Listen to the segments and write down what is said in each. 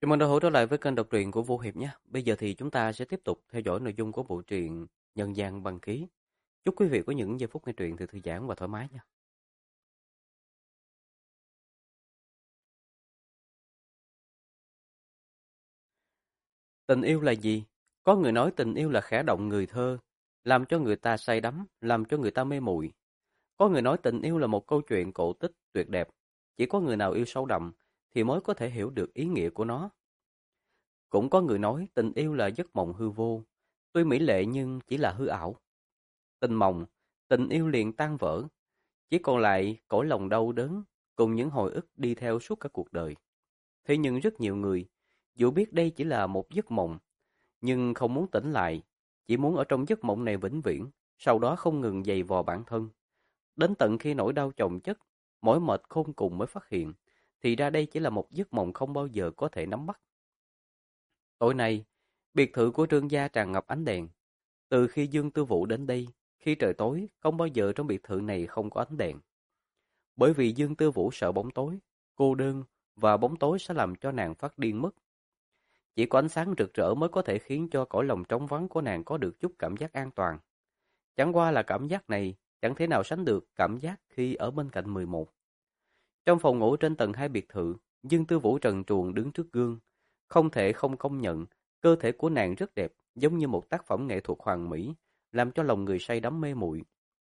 Chào mừng đã hữu trở lại với kênh đọc truyện của Vô Hiệp nhé. Bây giờ thì chúng ta sẽ tiếp tục theo dõi nội dung của bộ truyện Nhân gian băng ký. Chúc quý vị có những giây phút nghe truyện từ thư giãn và thoải mái nha. Tình yêu là gì? Có người nói tình yêu là khẽ động người thơ, làm cho người ta say đắm, làm cho người ta mê muội. Có người nói tình yêu là một câu chuyện cổ tích tuyệt đẹp. Chỉ có người nào yêu sâu đậm thì mới có thể hiểu được ý nghĩa của nó. Cũng có người nói tình yêu là giấc mộng hư vô, tuy mỹ lệ nhưng chỉ là hư ảo. Tình mộng, tình yêu liền tan vỡ, chỉ còn lại cõi lòng đau đớn cùng những hồi ức đi theo suốt cả cuộc đời. Thế nhưng rất nhiều người, dù biết đây chỉ là một giấc mộng, nhưng không muốn tỉnh lại, chỉ muốn ở trong giấc mộng này vĩnh viễn, sau đó không ngừng giày vò bản thân. Đến tận khi nỗi đau chồng chất, mỏi mệt khôn cùng mới phát hiện, thì ra đây chỉ là một giấc mộng không bao giờ có thể nắm bắt. Tối nay, biệt thự của Trương gia tràn ngập ánh đèn. Từ khi Dương Tư Vũ đến đây, khi trời tối, không bao giờ trong biệt thự này không có ánh đèn. Bởi vì Dương Tư Vũ sợ bóng tối, cô đơn và bóng tối sẽ làm cho nàng phát điên mất. Chỉ có ánh sáng rực rỡ mới có thể khiến cho cõi lòng trống vắng của nàng có được chút cảm giác an toàn. Chẳng qua là cảm giác này chẳng thể nào sánh được cảm giác khi ở bên cạnh 11. Trong phòng ngủ trên tầng 2 biệt thự, Dương Tư Vũ trần truồng đứng trước gương. Không thể không công nhận, cơ thể của nàng rất đẹp, giống như một tác phẩm nghệ thuật hoàn mỹ, làm cho lòng người say đắm mê muội.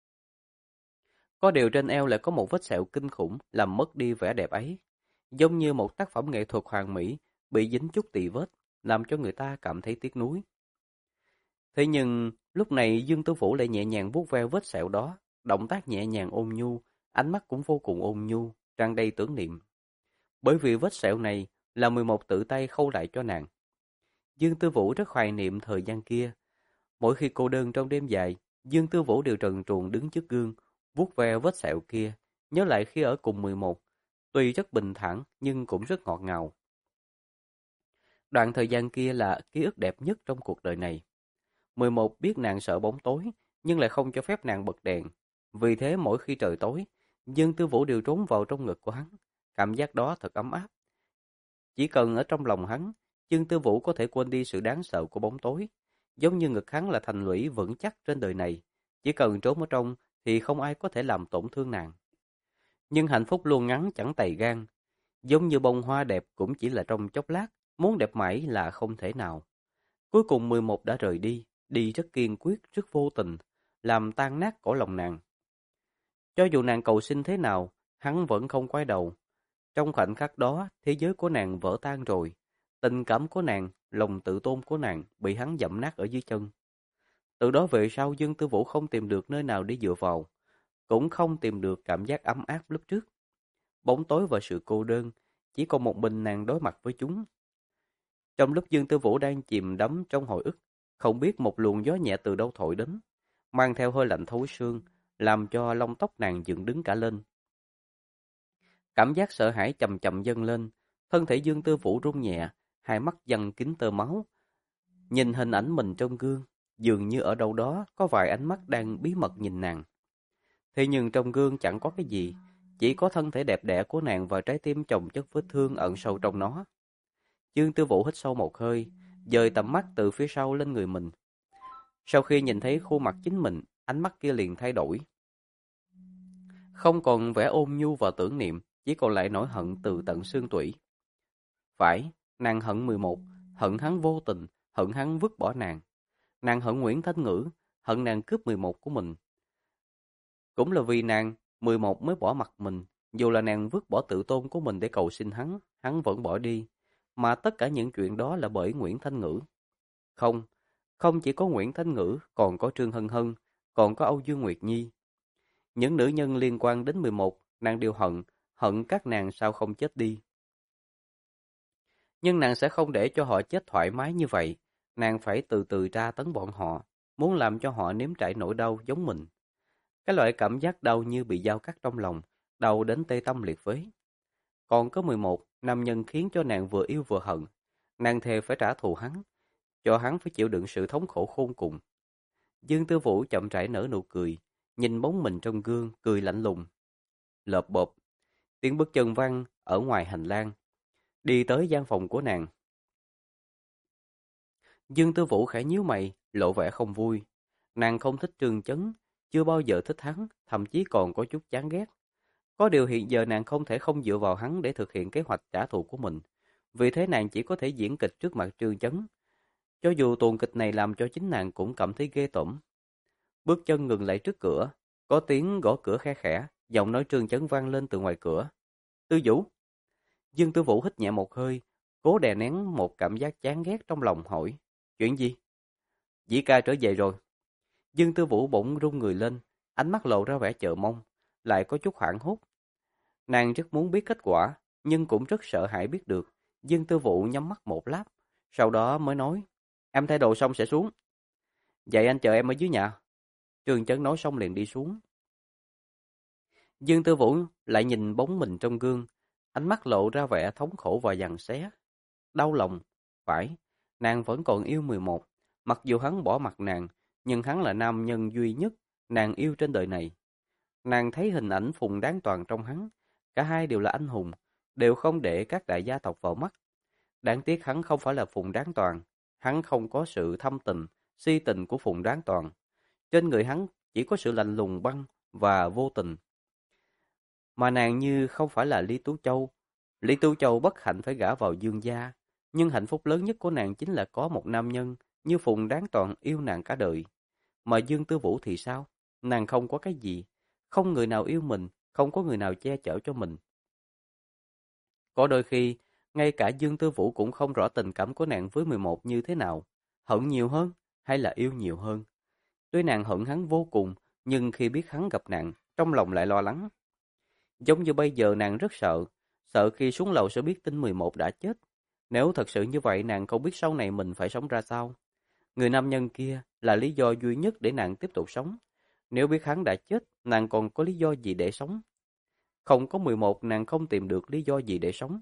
Có điều trên eo lại có một vết sẹo kinh khủng, làm mất đi vẻ đẹp ấy. Giống như một tác phẩm nghệ thuật hoàn mỹ, bị dính chút tì vết, làm cho người ta cảm thấy tiếc nuối. Thế nhưng, lúc này Dương Tư Vũ lại nhẹ nhàng vuốt ve vết sẹo đó, động tác nhẹ nhàng ôn nhu, ánh mắt cũng vô cùng ôn nhu, tràn đầy tưởng niệm. Bởi vì vết sẹo này là 11 tự tay khâu lại cho nàng. Dương Tư Vũ rất hoài niệm thời gian kia. Mỗi khi cô đơn trong đêm dài, Dương Tư Vũ đều trần truồng đứng trước gương, vuốt ve vết sẹo kia, nhớ lại khi ở cùng 11. Tuy rất bình thản nhưng cũng rất ngọt ngào. Đoạn thời gian kia là ký ức đẹp nhất trong cuộc đời này. 11 biết nàng sợ bóng tối, nhưng lại không cho phép nàng bật đèn. Vì thế mỗi khi trời tối, Dương Tư Vũ đều trốn vào trong ngực của hắn. Cảm giác đó thật ấm áp. Chỉ cần ở trong lòng hắn, Dương Tư Vũ có thể quên đi sự đáng sợ của bóng tối. Giống như ngực hắn là thành lũy vững chắc trên đời này. Chỉ cần trốn ở trong thì không ai có thể làm tổn thương nàng. Nhưng hạnh phúc luôn ngắn chẳng tày gan. Giống như bông hoa đẹp cũng chỉ là trong chốc lát, muốn đẹp mãi là không thể nào. Cuối cùng 11 đã rời đi, đi rất kiên quyết, rất vô tình, làm tan nát cõi lòng nàng. Cho dù nàng cầu xin thế nào, hắn vẫn không quay đầu. Trong khoảnh khắc đó, thế giới của nàng vỡ tan rồi. Tình cảm của nàng, lòng tự tôn của nàng bị hắn dẫm nát ở dưới chân. Từ đó về sau Dương Tư Vũ không tìm được nơi nào để dựa vào, cũng không tìm được cảm giác ấm áp lúc trước. Bóng tối và sự cô đơn, chỉ còn một mình nàng đối mặt với chúng. Trong lúc Dương Tư Vũ đang chìm đắm trong hồi ức, không biết một luồng gió nhẹ từ đâu thổi đến, mang theo hơi lạnh thấu xương, làm cho lông tóc nàng dựng đứng cả lên. Cảm giác sợ hãi chậm chậm dâng lên, thân thể Dương Tư Vũ run nhẹ, hai mắt dần kín tơ máu. Nhìn hình ảnh mình trong gương, dường như ở đâu đó có vài ánh mắt đang bí mật nhìn nàng. Thế nhưng trong gương chẳng có cái gì, chỉ có thân thể đẹp đẽ của nàng và trái tim chồng chất vết thương ẩn sâu trong nó. Dương Tư Vũ hít sâu một hơi, dời tầm mắt từ phía sau lên người mình. Sau khi nhìn thấy khuôn mặt chính mình, ánh mắt kia liền thay đổi. Không còn vẻ ôn nhu và tưởng niệm, chỉ còn lại nỗi hận từ tận xương tủy. Phải, nàng hận 11, hận hắn vô tình, hận hắn vứt bỏ nàng. Nàng hận Nguyễn Thanh Ngữ, hận nàng cướp 11 của mình. Cũng là vì nàng, 11 mới bỏ mặt mình. Dù là nàng vứt bỏ tự tôn của mình để cầu xin hắn vẫn bỏ đi. Mà tất cả những chuyện đó là bởi Nguyễn Thanh Ngữ. Không, không chỉ có Nguyễn Thanh Ngữ, còn có Trương Hân Hân, còn có Âu Dương Nguyệt Nhi. Những nữ nhân liên quan đến 11, nàng đều hận, hận các nàng sao không chết đi. Nhưng nàng sẽ không để cho họ chết thoải mái như vậy. Nàng phải từ từ tra tấn bọn họ, muốn làm cho họ nếm trải nỗi đau giống mình. Cái loại cảm giác đau như bị dao cắt trong lòng, đau đến tê tâm liệt phế. Còn có 11, nam nhân khiến cho nàng vừa yêu vừa hận. Nàng thề phải trả thù hắn, cho hắn phải chịu đựng sự thống khổ khôn cùng. Dương Tư Vũ chậm rãi nở nụ cười, nhìn bóng mình trong gương, cười lạnh lùng. Lợp bộp, tiếng bước chân văng ở ngoài hành lang. Đi tới gian phòng của nàng, Dương Tư Vũ khẽ nhíu mày, lộ vẻ không vui. Nàng không thích Trương Chấn, chưa bao giờ thích hắn, thậm chí còn có chút chán ghét. Có điều hiện giờ nàng không thể không dựa vào hắn để thực hiện kế hoạch trả thù của mình. Vì thế nàng chỉ có thể diễn kịch trước mặt Trương Chấn. Cho dù tuồng kịch này làm cho chính nàng cũng cảm thấy ghê tởm. Bước chân ngừng lại trước cửa, có tiếng gõ cửa khe khẽ, giọng nói Trương Chấn vang lên từ ngoài cửa. Tư Vũ. Dương Tư Vũ hít nhẹ một hơi, cố đè nén một cảm giác chán ghét trong lòng hỏi. Chuyện gì? Dĩ ca trở về rồi. Dương Tư Vũ bỗng run người lên, ánh mắt lộ ra vẻ chờ mong, lại có chút hoảng hốt. Nàng rất muốn biết kết quả, nhưng cũng rất sợ hãi biết được. Dương Tư Vũ nhắm mắt một lát, sau đó mới nói, em thay đồ xong sẽ xuống. Vậy anh chờ em ở dưới nhà. Trương Chấn nói xong liền đi xuống. Dương Tư Vũ lại nhìn bóng mình trong gương, ánh mắt lộ ra vẻ thống khổ và giằng xé. Đau lòng, phải, nàng vẫn còn yêu 11. Mặc dù hắn bỏ mặt nàng, nhưng hắn là nam nhân duy nhất nàng yêu trên đời này. Nàng thấy hình ảnh Phùng Đáng Toàn trong hắn, cả hai đều là anh hùng, đều không để các đại gia tộc vào mắt. Đáng tiếc hắn không phải là Phùng Đáng Toàn, hắn không có sự thâm tình, si tình của Phùng Đáng Toàn. Trên người hắn chỉ có sự lạnh lùng băng và vô tình. Mà nàng như không phải là Lý Tú Châu. Lý Tú Châu bất hạnh phải gả vào Dương gia, nhưng hạnh phúc lớn nhất của nàng chính là có một nam nhân như Phùng Đáng Toàn yêu nàng cả đời. Mà Dương Tư Vũ thì sao? Nàng không có cái gì, không người nào yêu mình, không có người nào che chở cho mình. Có đôi khi, ngay cả Dương Tư Vũ cũng không rõ tình cảm của nàng với 11 như thế nào, hận nhiều hơn hay là yêu nhiều hơn. Tuy nàng hận hắn vô cùng, nhưng khi biết hắn gặp nạn, trong lòng lại lo lắng. Giống như bây giờ nàng rất sợ, sợ khi xuống lầu sẽ biết tin 11 đã chết. Nếu thật sự như vậy nàng không biết sau này mình phải sống ra sao. Người nam nhân kia là lý do duy nhất để nàng tiếp tục sống. Nếu biết hắn đã chết, nàng còn có lý do gì để sống? Không có 11 nàng không tìm được lý do gì để sống.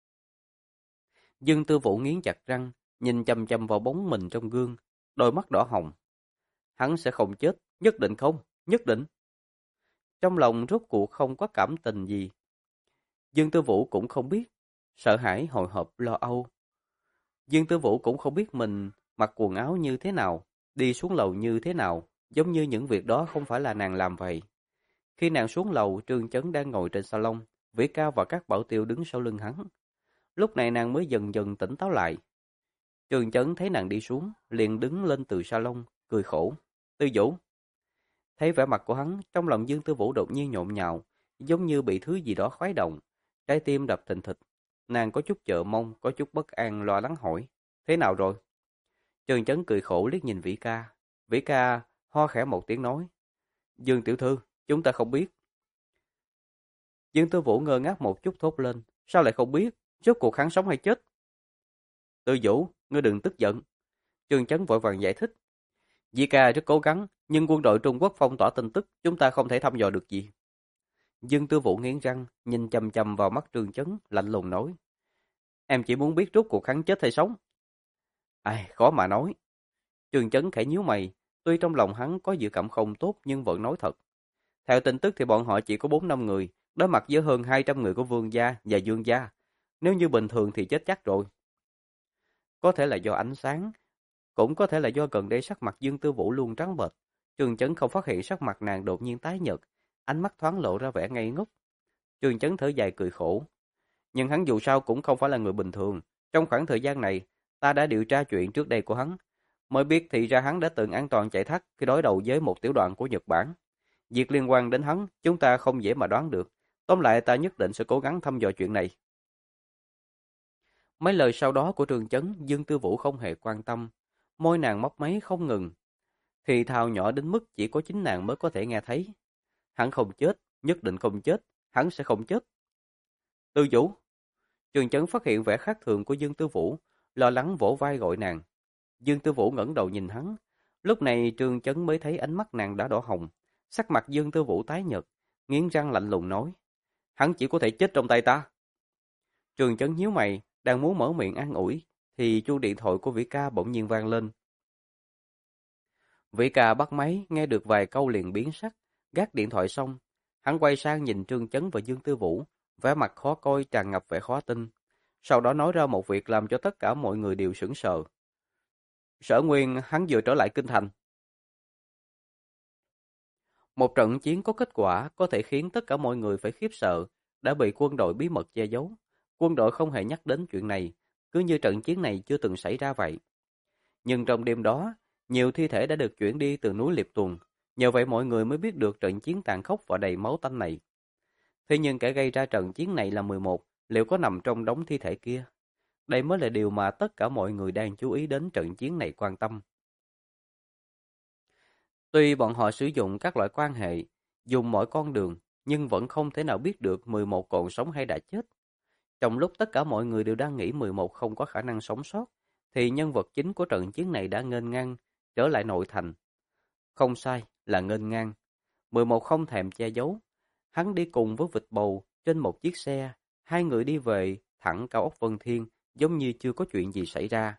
Dương Tư Vũ nghiến chặt răng, nhìn chằm chằm vào bóng mình trong gương, đôi mắt đỏ hồng. Hắn sẽ không chết, nhất định không, nhất định. Trong lòng rốt cuộc không có cảm tình gì. Dương Tư Vũ cũng không biết, sợ hãi, hồi hộp, lo âu. Dương Tư Vũ cũng không biết mình mặc quần áo như thế nào, đi xuống lầu như thế nào, giống như những việc đó không phải là nàng làm vậy. Khi nàng xuống lầu, Trương Chấn đang ngồi trên salon, Vĩ Cao và các bảo tiêu đứng sau lưng hắn. Lúc này nàng mới dần dần tỉnh táo lại. Trương Chấn thấy nàng đi xuống, liền đứng lên từ salon, cười khổ. Tư Vũ. Thấy vẻ mặt của hắn, trong lòng Dương Tư Vũ đột nhiên nhộn nhạo, giống như bị thứ gì đó khuấy động. Trái tim đập thình thịch. Nàng có chút chờ mong, có chút bất an, lo lắng hỏi. Thế nào rồi? Trương Chấn cười khổ liếc nhìn Vĩ Ca. Vĩ Ca ho khẽ một tiếng nói. Dương tiểu thư, chúng ta không biết. Dương Tư Vũ ngơ ngác một chút thốt lên. Sao lại không biết? Rốt cuộc hắn sống hay chết? Tư Vũ, ngươi đừng tức giận. Trương Chấn vội vàng giải thích. Di ca rất cố gắng, nhưng quân đội Trung Quốc phong tỏa tin tức, chúng ta không thể thăm dò được gì. Dương Tư Vũ nghiến răng, nhìn chằm chằm vào mắt Trương Chấn, lạnh lùng nói. Em chỉ muốn biết rốt cuộc hắn chết hay sống. Ai, khó mà nói. Trương Chấn khẽ nhíu mày, tuy trong lòng hắn có dự cảm không tốt nhưng vẫn nói thật. Theo tin tức thì bọn họ chỉ có 4-5 người, đối mặt với hơn 200 người của Vương gia và Dương gia. Nếu như bình thường thì chết chắc rồi. Có thể là do ánh sáng, cũng có thể là do gần đây sắc mặt Dương Tư Vũ luôn trắng bệch. Trương Chấn không phát hiện sắc mặt nàng đột nhiên tái nhợt, ánh mắt thoáng lộ ra vẻ ngây ngốc. Trương Chấn thở dài cười khổ. Nhưng hắn dù sao cũng không phải là người bình thường. Trong khoảng thời gian này, ta đã điều tra chuyện trước đây của hắn, mới biết thì ra hắn đã từng an toàn chạy thoát khi đối đầu với một tiểu đoàn của Nhật Bản. Việc liên quan đến hắn, chúng ta không dễ mà đoán được. Tóm lại ta nhất định sẽ cố gắng thăm dò chuyện này. Mấy lời sau đó của Trương Chấn, Dương Tư Vũ không hề quan tâm. Môi nàng mấp máy không ngừng. Thì thào nhỏ đến mức chỉ có chính nàng mới có thể nghe thấy. Hắn không chết, nhất định không chết, hắn sẽ không chết. Tư Vũ. Trương Chấn phát hiện vẻ khác thường của Dương Tư Vũ, lo lắng vỗ vai gọi nàng. Dương Tư Vũ ngẩng đầu nhìn hắn. Lúc này Trương Chấn mới thấy ánh mắt nàng đã đỏ hồng. Sắc mặt Dương Tư Vũ tái nhợt, nghiến răng lạnh lùng nói. Hắn chỉ có thể chết trong tay ta. Trương Chấn nhíu mày, đang muốn mở miệng an ủi, thì chuông điện thoại của Vĩ Ca bỗng nhiên vang lên. Vĩ Ca bắt máy, nghe được vài câu liền biến sắc, gác điện thoại xong. Hắn quay sang nhìn Trương Chấn và Dương Tư Vũ, vẻ mặt khó coi tràn ngập vẻ khó tin. Sau đó nói ra một việc làm cho tất cả mọi người đều sửng sờ. Sở Nguyên hắn vừa trở lại kinh thành. Một trận chiến có kết quả có thể khiến tất cả mọi người phải khiếp sợ, đã bị quân đội bí mật che giấu. Quân đội không hề nhắc đến chuyện này, cứ như trận chiến này chưa từng xảy ra vậy. Nhưng trong đêm đó, nhiều thi thể đã được chuyển đi từ núi Liệp Tùng, nhờ vậy mọi người mới biết được trận chiến tàn khốc và đầy máu tanh này. Thế nhưng kẻ gây ra trận chiến này là 11, liệu có nằm trong đống thi thể kia? Đây mới là điều mà tất cả mọi người đang chú ý đến trận chiến này quan tâm. Tuy bọn họ sử dụng các loại quan hệ, dùng mọi con đường, nhưng vẫn không thể nào biết được 11 còn sống hay đã chết. Trong lúc tất cả mọi người đều đang nghĩ 11 không có khả năng sống sót, thì nhân vật chính của trận chiến này đã nghênh ngang trở lại nội thành. Không sai, là nghênh ngang. 11 không thèm che giấu. Hắn đi cùng với vịt bầu trên một chiếc xe, hai người đi về thẳng cao ốc Vân Thiên, giống như chưa có chuyện gì xảy ra.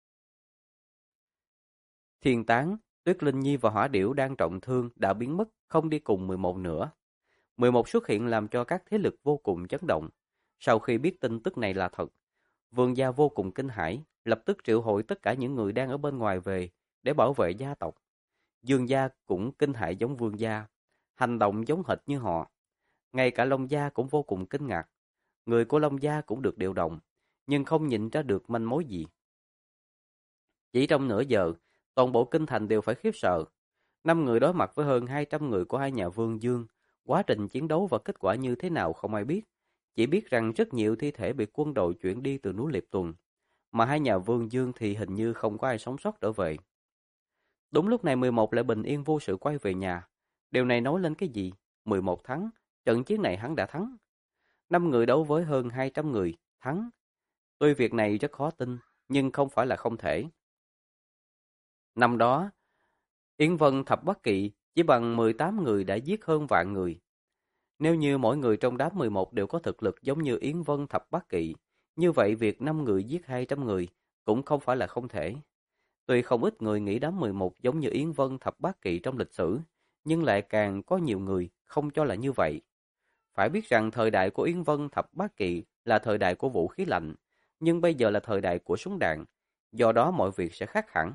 Thiên Tán, Tuyết Linh Nhi và Hỏa Điểu đang trọng thương đã biến mất, không đi cùng 11 nữa. 11 xuất hiện làm cho các thế lực vô cùng chấn động. Sau khi biết tin tức này là thật, Vương gia vô cùng kinh hãi, lập tức triệu hồi tất cả những người đang ở bên ngoài về để bảo vệ gia tộc. Dương gia cũng kinh hãi giống Vương gia, hành động giống hệt như họ. Ngay cả Long gia cũng vô cùng kinh ngạc. Người của Long gia cũng được điều động, nhưng không nhìn ra được manh mối gì. Chỉ trong nửa giờ, toàn bộ kinh thành đều phải khiếp sợ. 5 người đối mặt với hơn 200 người của hai nhà Vương Dương. Quá trình chiến đấu và kết quả như thế nào không ai biết. Chỉ biết rằng rất nhiều thi thể bị quân đội chuyển đi từ núi Liệp Tuần. Mà hai nhà Vương Dương thì hình như không có ai sống sót trở về. Đúng lúc này 11 lại bình yên vô sự quay về nhà. Điều này nói lên cái gì? 11 thắng, trận chiến này hắn đã thắng. 5 người đấu với hơn 200 người, thắng. Tuy việc này rất khó tin, nhưng không phải là không thể. Năm đó, Yến Vân Thập Bát Kỵ chỉ bằng 18 người đã giết hơn vạn người. Nếu như mỗi người trong đám 11 đều có thực lực giống như Yến Vân Thập Bát Kỵ, như vậy việc 5 người giết 200 người cũng không phải là không thể. Tuy không ít người nghĩ đám 11 giống như Yến Vân Thập Bát Kỵ trong lịch sử, nhưng lại càng có nhiều người không cho là như vậy. Phải biết rằng thời đại của Yến Vân Thập Bát Kỵ là thời đại của vũ khí lạnh, nhưng bây giờ là thời đại của súng đạn, do đó mọi việc sẽ khác hẳn.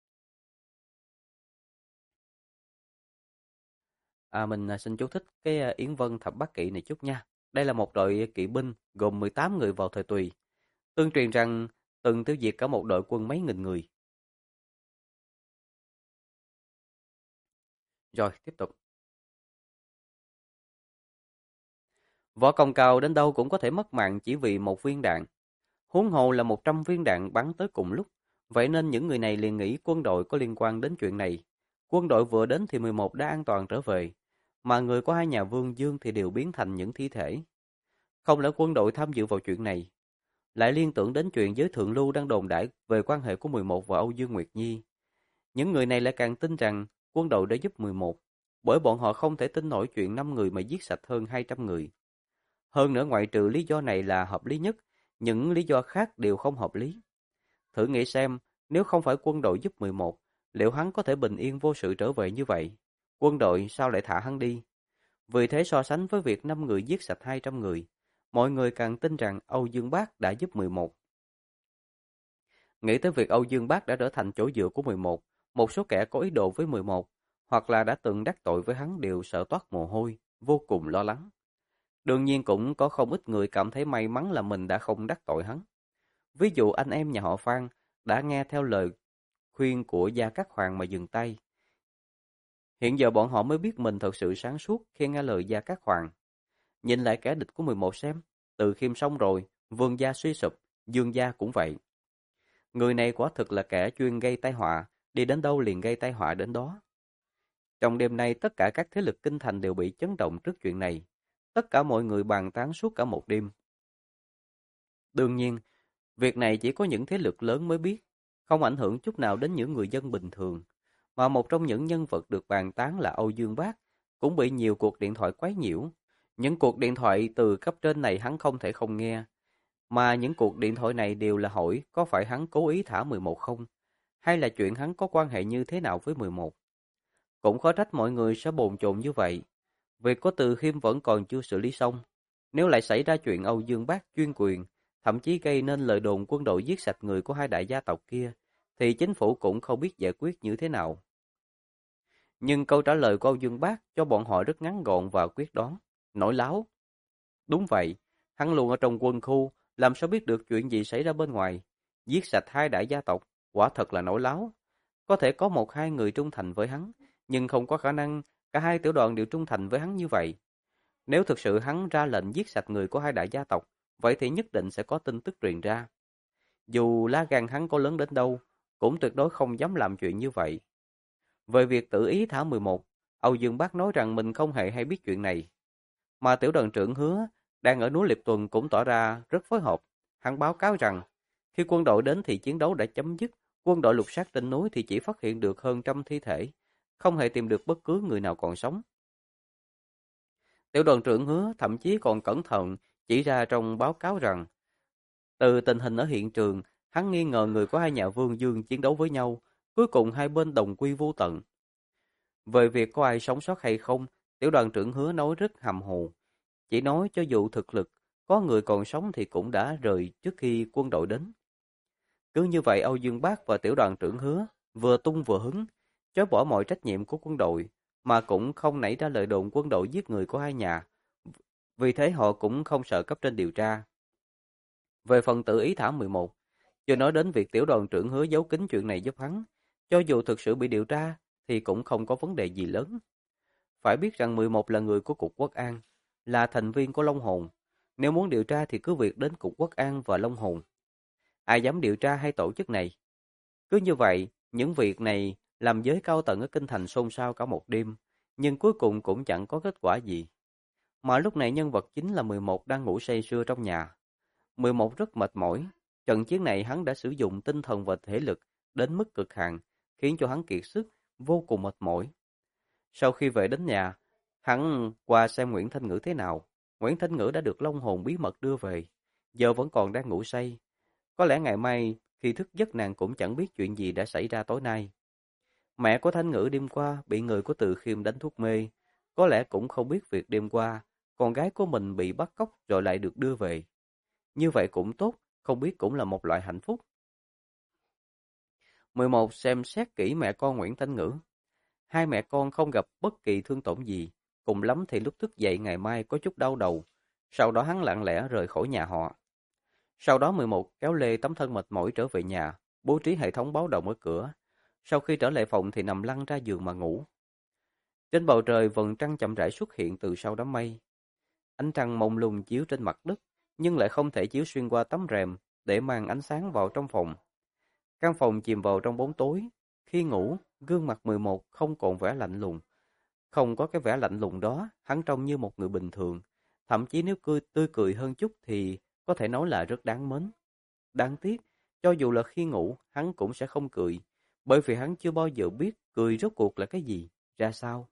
Mình xin chú thích cái Yến Vân Thập Bát Kỵ này chút nha. Đây là một đội kỵ binh gồm 18 người vào thời Tùy. Tương truyền rằng từng tiêu diệt cả một đội quân mấy nghìn người. Rồi, tiếp tục. Võ công cao đến đâu cũng có thể mất mạng chỉ vì một viên đạn. Huống hồ là 100 viên đạn bắn tới cùng lúc. Vậy nên những người này liền nghĩ quân đội có liên quan đến chuyện này. Quân đội vừa đến thì 11 đã an toàn trở về. Mà người của hai nhà Vương Dương thì đều biến thành những thi thể. Không lẽ quân đội tham dự vào chuyện này? Lại liên tưởng đến chuyện giới thượng lưu đang đồn đãi về quan hệ của 11 và Âu Dương Nguyệt Nhi. Những người này lại càng tin rằng quân đội đã giúp 11, bởi bọn họ không thể tin nổi chuyện 5 người mà giết sạch hơn 200 người. Hơn nữa ngoại trừ lý do này là hợp lý nhất, những lý do khác đều không hợp lý. Thử nghĩ xem, nếu không phải quân đội giúp 11, liệu hắn có thể bình yên vô sự trở về như vậy? Quân đội sao lại thả hắn đi? Vì thế so sánh với việc 5 người giết sạch 200 người, mọi người càng tin rằng Âu Dương Bác đã giúp 11. Nghĩ tới việc Âu Dương Bác đã trở thành chỗ dựa của 11, một số kẻ có ý đồ với 11, hoặc là đã từng đắc tội với hắn đều sợ toát mồ hôi, vô cùng lo lắng. Đương nhiên cũng có không ít người cảm thấy may mắn là mình đã không đắc tội hắn. Ví dụ anh em nhà họ Phan đã nghe theo lời khuyên của Gia Cát Hoàng mà dừng tay. Hiện giờ bọn họ mới biết mình thật sự sáng suốt khi nghe lời Gia Cát Hoàng. Nhìn lại kẻ địch của 11 xem, Từ Khiêm xong rồi, Vương gia suy sụp, Dương gia cũng vậy. Người này quả thực là kẻ chuyên gây tai họa, đi đến đâu liền gây tai họa đến đó. Trong đêm nay tất cả các thế lực kinh thành đều bị chấn động trước chuyện này. Tất cả mọi người bàn tán suốt cả một đêm. Đương nhiên, việc này chỉ có những thế lực lớn mới biết, không ảnh hưởng chút nào đến những người dân bình thường. Mà một trong những nhân vật được bàn tán là Âu Dương Bác, cũng bị nhiều cuộc điện thoại quấy nhiễu. Những cuộc điện thoại từ cấp trên này hắn không thể không nghe, mà những cuộc điện thoại này đều là hỏi có phải hắn cố ý thả 11 không, hay là chuyện hắn có quan hệ như thế nào với 11. Cũng khó trách mọi người sẽ bồn chồn như vậy. Việc của Từ Khiêm vẫn còn chưa xử lý xong. Nếu lại xảy ra chuyện Âu Dương Bác chuyên quyền, thậm chí gây nên lời đồn quân đội giết sạch người của hai đại gia tộc kia, thì chính phủ cũng không biết giải quyết như thế nào. Nhưng câu trả lời của Âu Dương Bác cho bọn họ rất ngắn gọn và quyết đoán. Nổi láo. Đúng vậy, hắn luôn ở trong quân khu, làm sao biết được chuyện gì xảy ra bên ngoài. Giết sạch hai đại gia tộc, quả thật là nổi láo. Có thể có một hai người trung thành với hắn, nhưng không có khả năng cả hai tiểu đoàn đều trung thành với hắn như vậy. Nếu thực sự hắn ra lệnh giết sạch người của hai đại gia tộc, vậy thì nhất định sẽ có tin tức truyền ra. Dù lá gan hắn có lớn đến đâu, cũng tuyệt đối không dám làm chuyện như vậy. Về việc tự ý thả 11, Âu Dương Bác nói rằng mình không hề hay biết chuyện này. Mà tiểu đoàn trưởng Hứa đang ở núi Liệp Tuần cũng tỏ ra rất phối hợp. Hắn báo cáo rằng khi quân đội đến thì chiến đấu đã chấm dứt, quân đội lục soát trên núi thì chỉ phát hiện được hơn trăm thi thể, không hề tìm được bất cứ người nào còn sống. Tiểu đoàn trưởng Hứa thậm chí còn cẩn thận chỉ ra trong báo cáo rằng từ tình hình ở hiện trường, hắn nghi ngờ người của hai nhà Vương Dương chiến đấu với nhau, cuối cùng hai bên đồng quy vô tận. Về việc có ai sống sót hay không, tiểu đoàn trưởng Hứa nói rất hàm hồ. Chỉ nói cho dù thực lực, có người còn sống thì cũng đã rời trước khi quân đội đến. Cứ như vậy Âu Dương Bác và tiểu đoàn trưởng Hứa vừa tung vừa hứng, chối bỏ mọi trách nhiệm của quân đội, mà cũng không nảy ra lời đồn quân đội giết người của hai nhà. Vì thế họ cũng không sợ cấp trên điều tra. Về phần tự ý thả 11, chưa nói đến việc tiểu đoàn trưởng Hứa giấu kín chuyện này giúp hắn, cho dù thực sự bị điều tra thì cũng không có vấn đề gì lớn. Phải biết rằng 11 là người của Cục Quốc an, là thành viên của Long Hồn. Nếu muốn điều tra thì cứ việc đến Cục Quốc an và Long Hồn. Ai dám điều tra hai tổ chức này? Cứ như vậy, những việc này làm giới cao tầng ở Kinh Thành xôn xao cả một đêm, nhưng cuối cùng cũng chẳng có kết quả gì. Mà lúc này nhân vật chính là 11 đang ngủ say sưa trong nhà. 11 rất mệt mỏi. Trận chiến này hắn đã sử dụng tinh thần và thể lực đến mức cực hạn, khiến cho hắn kiệt sức, vô cùng mệt mỏi. Sau khi về đến nhà, hắn qua xem Nguyễn Thanh Ngữ thế nào. Nguyễn Thanh Ngữ đã được Long Hồn bí mật đưa về, giờ vẫn còn đang ngủ say. Có lẽ ngày mai khi thức giấc nàng cũng chẳng biết chuyện gì đã xảy ra tối nay. Mẹ của Thanh Ngữ đêm qua bị người của Từ Khiêm đánh thuốc mê, có lẽ cũng không biết việc đêm qua con gái của mình bị bắt cóc rồi lại được đưa về. Như vậy cũng tốt, không biết cũng là một loại hạnh phúc. 11. Xem xét kỹ mẹ con Nguyễn Thanh Ngữ. Hai mẹ con không gặp bất kỳ thương tổn gì, cùng lắm thì lúc thức dậy ngày mai có chút đau đầu. Sau đó hắn lặng lẽ rời khỏi nhà họ. Sau đó 11 kéo lê tấm thân mệt mỏi trở về nhà, bố trí hệ thống báo động ở cửa. Sau khi trở lại phòng thì nằm lăn ra giường mà ngủ. Trên bầu trời vầng trăng chậm rãi xuất hiện từ sau đám mây. Ánh trăng mông lung chiếu trên mặt đất, nhưng lại không thể chiếu xuyên qua tấm rèm để mang ánh sáng vào trong phòng. Căn phòng chìm vào trong bóng tối. Khi ngủ, gương mặt 11 không còn vẻ lạnh lùng. Không có cái vẻ lạnh lùng đó, hắn trông như một người bình thường. Thậm chí nếu tươi cười hơn chút thì có thể nói là rất đáng mến. Đáng tiếc, cho dù là khi ngủ, hắn cũng sẽ không cười, bởi vì hắn chưa bao giờ biết cười rốt cuộc là cái gì, ra sao.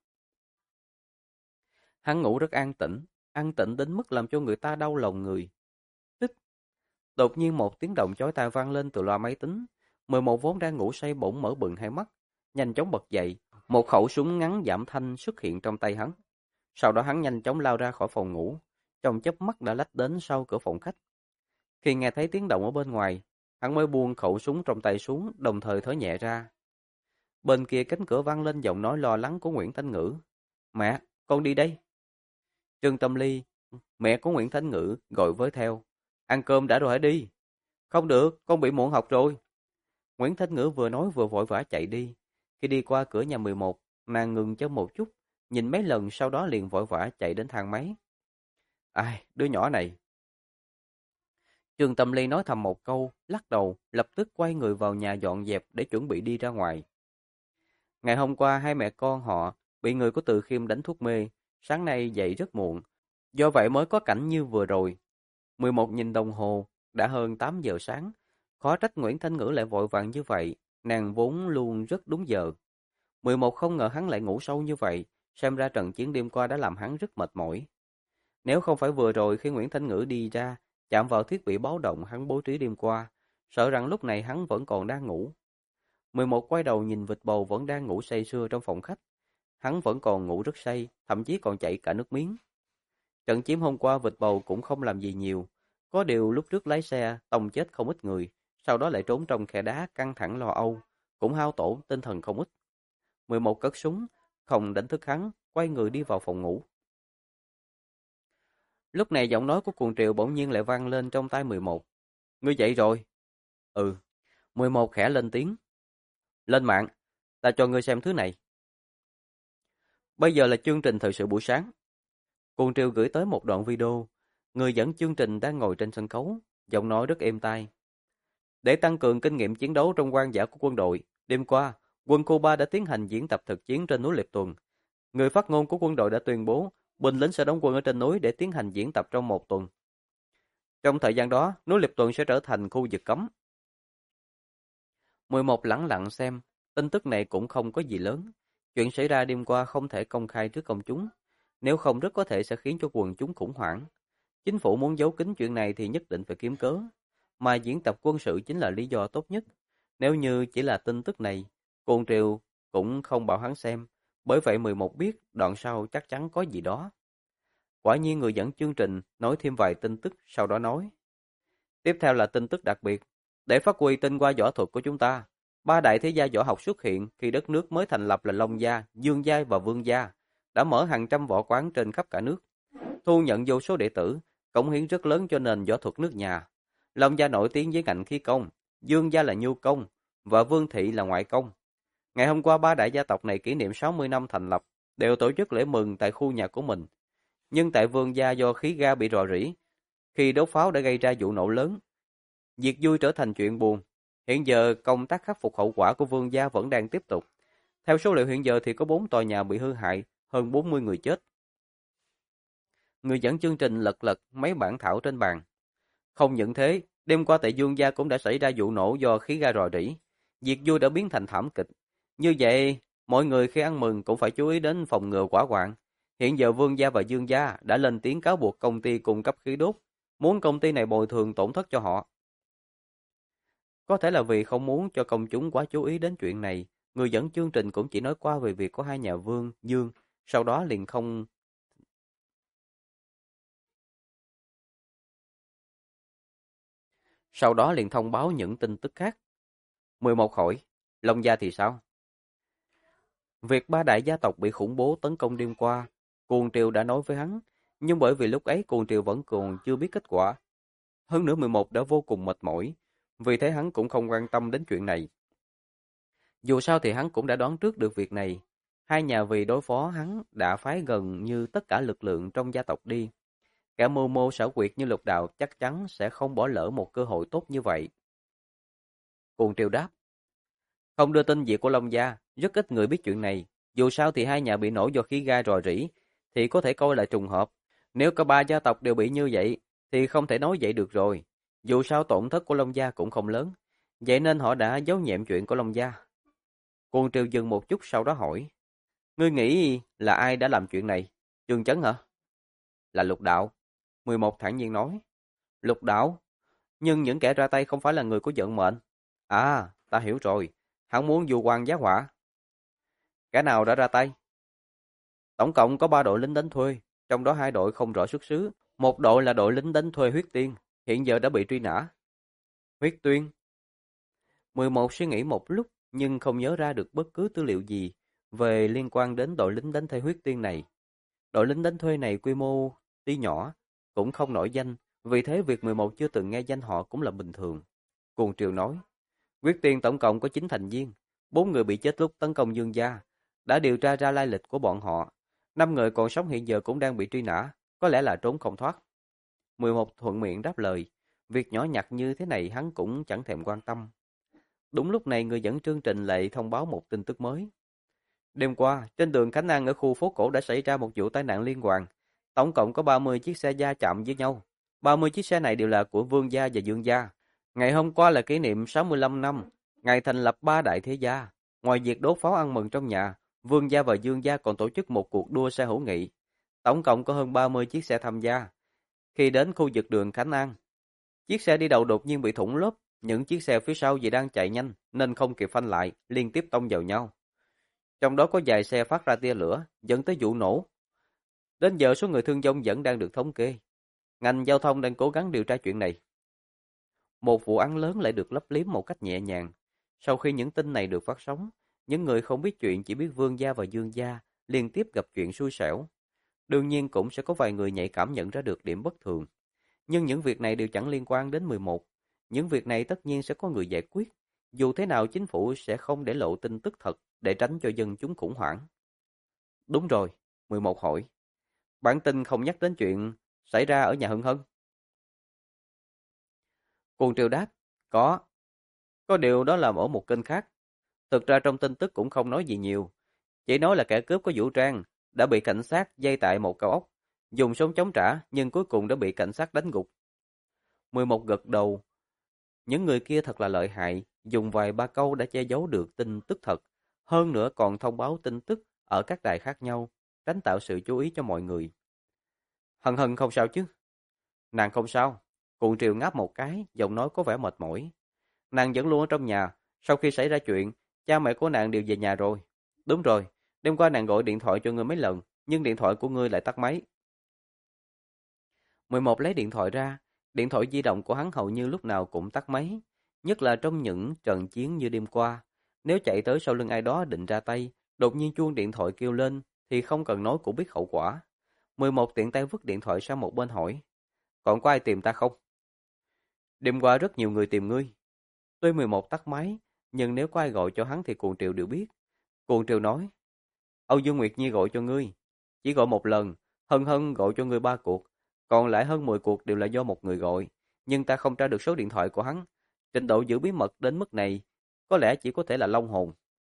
Hắn ngủ rất an tĩnh đến mức làm cho người ta đau lòng người. Tích! Đột nhiên một tiếng động chói tai vang lên từ loa máy tính. 11 vốn đang ngủ say bỗng mở bừng hai mắt, nhanh chóng bật dậy. Một khẩu súng ngắn giảm thanh xuất hiện trong tay hắn. Sau đó hắn nhanh chóng lao ra khỏi phòng ngủ, trong chớp mắt đã lách đến sau cửa phòng khách. Khi nghe thấy tiếng động ở bên ngoài, hắn mới buông khẩu súng trong tay xuống, đồng thời thở nhẹ ra. Bên kia cánh cửa vang lên giọng nói lo lắng của Nguyễn Thanh Ngữ. Mẹ, con đi đây. Trương Tâm Ly, mẹ của Nguyễn Thanh Ngữ, gọi với theo. Ăn cơm đã rồi hãy đi. Không được, con bị muộn học rồi. Nguyễn Thanh Ngữ vừa nói vừa vội vã chạy đi. Khi đi qua cửa nhà 11, nàng ngừng chân một chút, nhìn mấy lần sau đó liền vội vã chạy đến thang máy. Ai, đứa nhỏ này. Trương Tâm Ly nói thầm một câu, lắc đầu, lập tức quay người vào nhà dọn dẹp để chuẩn bị đi ra ngoài. Ngày hôm qua hai mẹ con họ bị người của Từ Khiêm đánh thuốc mê, sáng nay dậy rất muộn, do vậy mới có cảnh như vừa rồi. 11 nhìn đồng hồ, đã hơn 8 giờ sáng, khó trách Nguyễn Thanh Ngữ lại vội vàng như vậy, nàng vốn luôn rất đúng giờ. 11 không ngờ hắn lại ngủ sâu như vậy, xem ra trận chiến đêm qua đã làm hắn rất mệt mỏi. Nếu không phải vừa rồi khi Nguyễn Thanh Ngữ đi ra, chạm vào thiết bị báo động hắn bố trí đêm qua, sợ rằng lúc này hắn vẫn còn đang ngủ. 11 quay đầu nhìn vịt bầu vẫn đang ngủ say sưa trong phòng khách. Hắn vẫn còn ngủ rất say, thậm chí còn chảy cả nước miếng. Trận chiến hôm qua vịt bầu cũng không làm gì nhiều. Có điều lúc trước lái xe, tông chết không ít người, sau đó lại trốn trong khe đá căng thẳng lo âu, cũng hao tổn tinh thần không ít. 11 cất súng, không đánh thức hắn, quay người đi vào phòng ngủ. Lúc này giọng nói của Cuồng Triều bỗng nhiên lại vang lên trong tai 11. Ngươi dậy rồi? Ừ. 11 khẽ lên tiếng. Lên mạng, ta cho ngươi xem thứ này. Bây giờ là chương trình thời sự buổi sáng. Cuồng Triều gửi tới một đoạn video. Người dẫn chương trình đang ngồi trên sân khấu, giọng nói rất êm tai. Để tăng cường kinh nghiệm chiến đấu trong quan dã của quân đội, đêm qua, quân Cuba đã tiến hành diễn tập thực chiến trên núi Liệp Tuần. Người phát ngôn của quân đội đã tuyên bố binh lính sẽ đóng quân ở trên núi để tiến hành diễn tập trong 1 tuần. Trong thời gian đó, núi Liệp Tuần sẽ trở thành khu vực cấm. 11 lẳng lặng xem, tin tức này cũng không có gì lớn. Chuyện xảy ra đêm qua không thể công khai trước công chúng, nếu không rất có thể sẽ khiến cho quần chúng khủng hoảng. Chính phủ muốn giấu kín chuyện này thì nhất định phải kiếm cớ, mà diễn tập quân sự chính là lý do tốt nhất. Nếu như chỉ là tin tức này, Cuồng Triều cũng không bảo hắn xem, bởi vậy 11 biết đoạn sau chắc chắn có gì đó. Quả nhiên người dẫn chương trình nói thêm vài tin tức, sau đó nói. Tiếp theo là tin tức đặc biệt. Để phát huy tinh hoa võ thuật của chúng ta, 3 đại thế gia võ học xuất hiện khi đất nước mới thành lập là Long Gia, Dương Gia và Vương Gia, đã mở hàng trăm võ quán trên khắp cả nước, thu nhận vô số đệ tử, cống hiến rất lớn cho nền võ thuật nước nhà. Long Gia nổi tiếng với ngành khí công, Dương Gia là nhu công, và Vương Thị là ngoại công. Ngày hôm qua 3 đại gia tộc này kỷ niệm 60 năm thành lập, đều tổ chức lễ mừng tại khu nhà của mình. Nhưng tại Vương Gia do khí ga bị rò rỉ, khi đốt pháo đã gây ra vụ nổ lớn. Việc vui trở thành chuyện buồn. Hiện giờ công tác khắc phục hậu quả của Vương Gia vẫn đang tiếp tục. Theo số liệu hiện giờ thì có 4 tòa nhà bị hư hại, hơn 40 người chết. Người dẫn chương trình lật lật mấy bản thảo trên bàn. Không những thế, đêm qua tại Dương Gia cũng đã xảy ra vụ nổ do khí ga rò rỉ. Việc vui đã biến thành thảm kịch. Như vậy, mọi người khi ăn mừng cũng phải chú ý đến phòng ngừa hỏa hoạn. Hiện giờ Vương Gia và Dương Gia đã lên tiếng cáo buộc công ty cung cấp khí đốt, muốn công ty này bồi thường tổn thất cho họ. Có thể là vì không muốn cho công chúng quá chú ý đến chuyện này, người dẫn chương trình cũng chỉ nói qua về việc có hai nhà Vương, Dương, sau đó liền không... Sau đó liền thông báo những tin tức khác. 11 hỏi, Long Gia thì sao? Việc 3 đại gia tộc bị khủng bố tấn công đêm qua, Cuồng Triều đã nói với hắn, nhưng bởi vì lúc ấy Cuồng Triều vẫn còn chưa biết kết quả. Hơn nữa 11 đã vô cùng mệt mỏi, vì thế hắn cũng không quan tâm đến chuyện này. Dù sao thì hắn cũng đã đoán trước được việc này. Hai nhà vì đối phó hắn đã phái gần như tất cả lực lượng trong gia tộc đi. Kẻ mưu mô xảo quyệt như Lục Đạo chắc chắn sẽ không bỏ lỡ một cơ hội tốt như vậy. Cuồng Triều đáp. Không đưa tin việc của Long Gia, rất ít người biết chuyện này. Dù sao thì hai nhà bị nổ do khí ga rò rỉ, thì có thể coi là trùng hợp. Nếu cả 3 gia tộc đều bị như vậy, thì không thể nói vậy được rồi. Dù sao tổn thất của Long Gia cũng không lớn, vậy nên họ đã giấu nhẹm chuyện của Long Gia. Cuồng Triều dừng một chút sau đó hỏi. Ngươi nghĩ là ai đã làm chuyện này? Trương Chấn hả? Là Lục Đạo. 11 thản nhiên nói. Lục Đạo? Nhưng những kẻ ra tay không phải là người của vận mệnh. À, ta hiểu rồi. Hắn muốn du quan giá họa. Kẻ nào đã ra tay? Tổng cộng có 3 đội lính đánh thuê, trong đó 2 đội không rõ xuất xứ. Một đội là đội lính đánh thuê Huyết Tiên, hiện giờ đã bị truy nã. Huyết Tuyên? 11 suy nghĩ một lúc, nhưng không nhớ ra được bất cứ tư liệu gì về liên quan đến đội lính đánh thuê Huyết Tiên này. Đội lính đánh thuê này quy mô tuy nhỏ, cũng không nổi danh, vì thế việc 11 chưa từng nghe danh họ cũng là bình thường. Cuồng Triều nói, Huyết Tiên tổng cộng có 9 thành viên, 4 người bị chết lúc tấn công Dương Gia, đã điều tra ra lai lịch của bọn họ. 5 người còn sống hiện giờ cũng đang bị truy nã, có lẽ là trốn không thoát. 11 thuận miệng đáp lời, việc nhỏ nhặt như thế này hắn cũng chẳng thèm quan tâm. Đúng lúc này người dẫn chương trình lại thông báo một tin tức mới. Đêm qua, trên đường Khánh An ở khu phố cổ đã xảy ra một vụ tai nạn liên hoàn. Tổng cộng có 30 chiếc xe va chạm với nhau. 30 chiếc xe này đều là của Vương Gia và Dương Gia. Ngày hôm qua là kỷ niệm 65 năm, ngày thành lập 3 đại thế gia. Ngoài việc đốt pháo ăn mừng trong nhà, Vương Gia và Dương Gia còn tổ chức một cuộc đua xe hữu nghị. Tổng cộng có hơn 30 chiếc xe tham gia. Khi đến khu vực đường Khánh An, chiếc xe đi đầu đột nhiên bị thủng lốp. Những chiếc xe phía sau vì đang chạy nhanh nên không kịp phanh lại, liên tiếp tông vào nhau. Trong đó có vài xe phát ra tia lửa, dẫn tới vụ nổ. Đến giờ số người thương vong vẫn đang được thống kê. Ngành giao thông đang cố gắng điều tra chuyện này. một vụ án lớn lại được lấp liếm một cách nhẹ nhàng. Sau khi những tin này được phát sóng, những người không biết chuyện chỉ biết Vương gia và Dương gia liên tiếp gặp chuyện xui xẻo. Đương nhiên cũng sẽ có vài người nhạy cảm nhận ra được điểm bất thường. Nhưng những việc này đều chẳng liên quan đến 11. Những việc này tất nhiên sẽ có người giải quyết. Dù thế nào chính phủ sẽ không để lộ tin tức thật để tránh cho dân chúng khủng hoảng. Đúng rồi, 11 hỏi. Bản tin không nhắc đến chuyện xảy ra ở nhà Hân Hân. Cuồng Triều đáp, có. Có điều đó là ở một kênh khác. Thực ra trong tin tức cũng không nói gì nhiều. Chỉ nói là kẻ cướp có vũ trang, đã bị cảnh sát dây tại một cao ốc, dùng súng chống trả nhưng cuối cùng đã bị cảnh sát đánh gục. 11 gật đầu. Những người kia thật là lợi hại, dùng vài ba câu đã che giấu được tin tức thật. Hơn nữa còn thông báo tin tức ở các đài khác nhau, tránh tạo sự chú ý cho mọi người. Hân Hân không sao chứ? Nàng không sao. Cuồng Triều ngáp một cái, giọng nói có vẻ mệt mỏi. Nàng vẫn luôn ở trong nhà. Sau khi xảy ra chuyện, cha mẹ của nàng đều về nhà rồi. Đúng rồi, đêm qua nàng gọi điện thoại cho ngươi mấy lần, nhưng điện thoại của ngươi lại tắt máy. 11 lấy điện thoại ra, điện thoại di động của hắn hầu như lúc nào cũng tắt máy, nhất là trong những trận chiến như đêm qua. Nếu chạy tới sau lưng ai đó định ra tay, đột nhiên chuông điện thoại kêu lên thì không cần nói cũng biết hậu quả. 11 tiện tay vứt điện thoại sang một bên hỏi, còn có ai tìm ta không? Đêm qua rất nhiều người tìm ngươi. Tuy 11 tắt máy, nhưng nếu có ai gọi cho hắn thì Cuồng Triều đều biết. Cuồng Triều nói, Âu Dương Nguyệt Nhi gọi cho ngươi. Chỉ gọi một lần, Hân Hân gọi cho ngươi 3 cuộc. Còn lại hơn 10 cuộc đều là do một người gọi. Nhưng ta không tra được số điện thoại của hắn. Trình độ giữ bí mật đến mức này, có lẽ chỉ có thể là Long Hồn.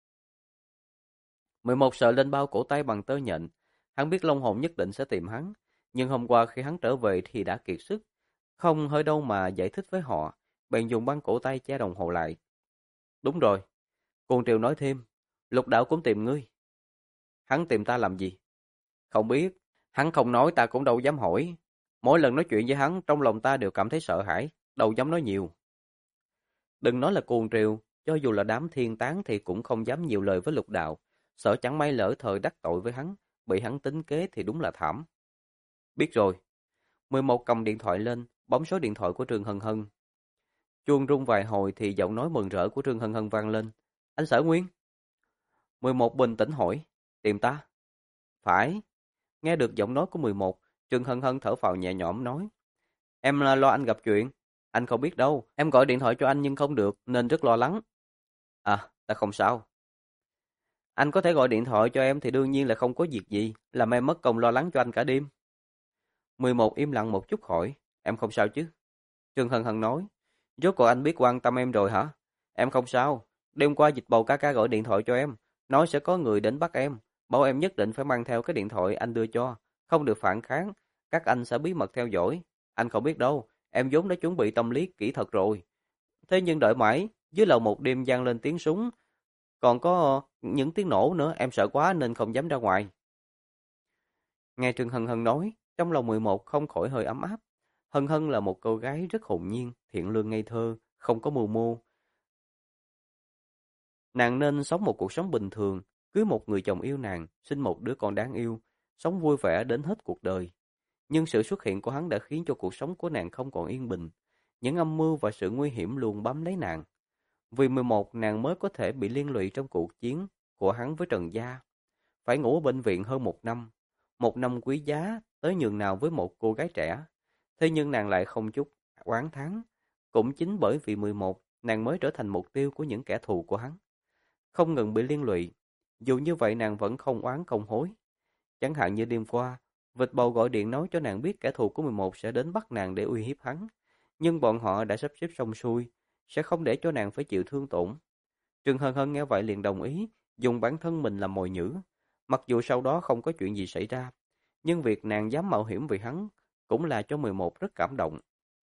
11 sợ lên bao cổ tay bằng tơ nhện. Hắn biết Long Hồn nhất định sẽ tìm hắn. Nhưng hôm qua khi hắn trở về thì đã kiệt sức. Không hơi đâu mà giải thích với họ. Bèn dùng băng cổ tay che đồng hồ lại. Đúng rồi. Cuồng Triều nói thêm. Lục Đạo cũng tìm ngươi. Hắn tìm ta làm gì? Không biết. Hắn không nói ta cũng đâu dám hỏi. Mỗi lần nói chuyện với hắn, trong lòng ta đều cảm thấy sợ hãi, đâu dám nói nhiều. Đừng nói là Cuồng Triều, cho dù là đám thiên tán thì cũng không dám nhiều lời với Lục Đạo, sợ chẳng may lỡ thời đắc tội với hắn, bị hắn tính kế thì đúng là thảm. Biết rồi. 11 cầm điện thoại lên, bấm số điện thoại của Trương Hân Hân. Chuông rung vài hồi thì giọng nói mừng rỡ của Trương Hân Hân vang lên. Anh Sở Nguyên. 11 bình tĩnh hỏi. Tìm ta? Phải. Nghe được giọng nói của 11, Trương Hân Hân thở phào nhẹ nhõm nói. Em lo anh gặp chuyện. Anh không biết đâu, em gọi điện thoại cho anh nhưng không được, nên rất lo lắng. À, ta không sao. Anh có thể gọi điện thoại cho em thì đương nhiên là không có việc gì, làm em mất công lo lắng cho anh cả đêm. 11 im lặng một chút hỏi, em không sao chứ? Trương Hân Hân nói, rốt cuộc anh biết quan tâm em rồi hả? Em không sao, đêm qua dịch bầu ca ca gọi điện thoại cho em, nói sẽ có người đến bắt em, bảo em nhất định phải mang theo cái điện thoại anh đưa cho, không được phản kháng, các anh sẽ bí mật theo dõi. Anh không biết đâu, em vốn đã chuẩn bị tâm lý kỹ thuật rồi. Thế nhưng đợi mãi, dưới lầu một đêm vang lên tiếng súng, còn có những tiếng nổ nữa, em sợ quá nên không dám ra ngoài. Nghe Trương Hân Hân nói, trong lòng 11 không khỏi hơi ấm áp. Hân Hân là một cô gái rất hồn nhiên, thiện lương ngây thơ, không có mưu mô. Nàng nên sống một cuộc sống bình thường, cưới một người chồng yêu nàng, sinh một đứa con đáng yêu, sống vui vẻ đến hết cuộc đời. Nhưng sự xuất hiện của hắn đã khiến cho cuộc sống của nàng không còn yên bình. Những âm mưu và sự nguy hiểm luôn bám lấy nàng. Vì 11 nàng mới có thể bị liên lụy trong cuộc chiến của hắn với Trần Gia. Phải ngủ ở bệnh viện hơn một năm quý giá tới nhường nào với một cô gái trẻ. Thế nhưng nàng lại không chút oán thán. Cũng chính bởi vì 11 nàng mới trở thành mục tiêu của những kẻ thù của hắn. Không ngừng bị liên lụy. Dù như vậy nàng vẫn không oán không hối. Chẳng hạn như đêm qua, Vịt Bầu gọi điện nói cho nàng biết kẻ thù của 11 sẽ đến bắt nàng để uy hiếp hắn. Nhưng bọn họ đã sắp xếp xong xuôi, sẽ không để cho nàng phải chịu thương tổn. Trương Hân Hân nghe vậy liền đồng ý, dùng bản thân mình làm mồi nhử. Mặc dù sau đó không có chuyện gì xảy ra, nhưng việc nàng dám mạo hiểm vì hắn cũng là cho 11 rất cảm động.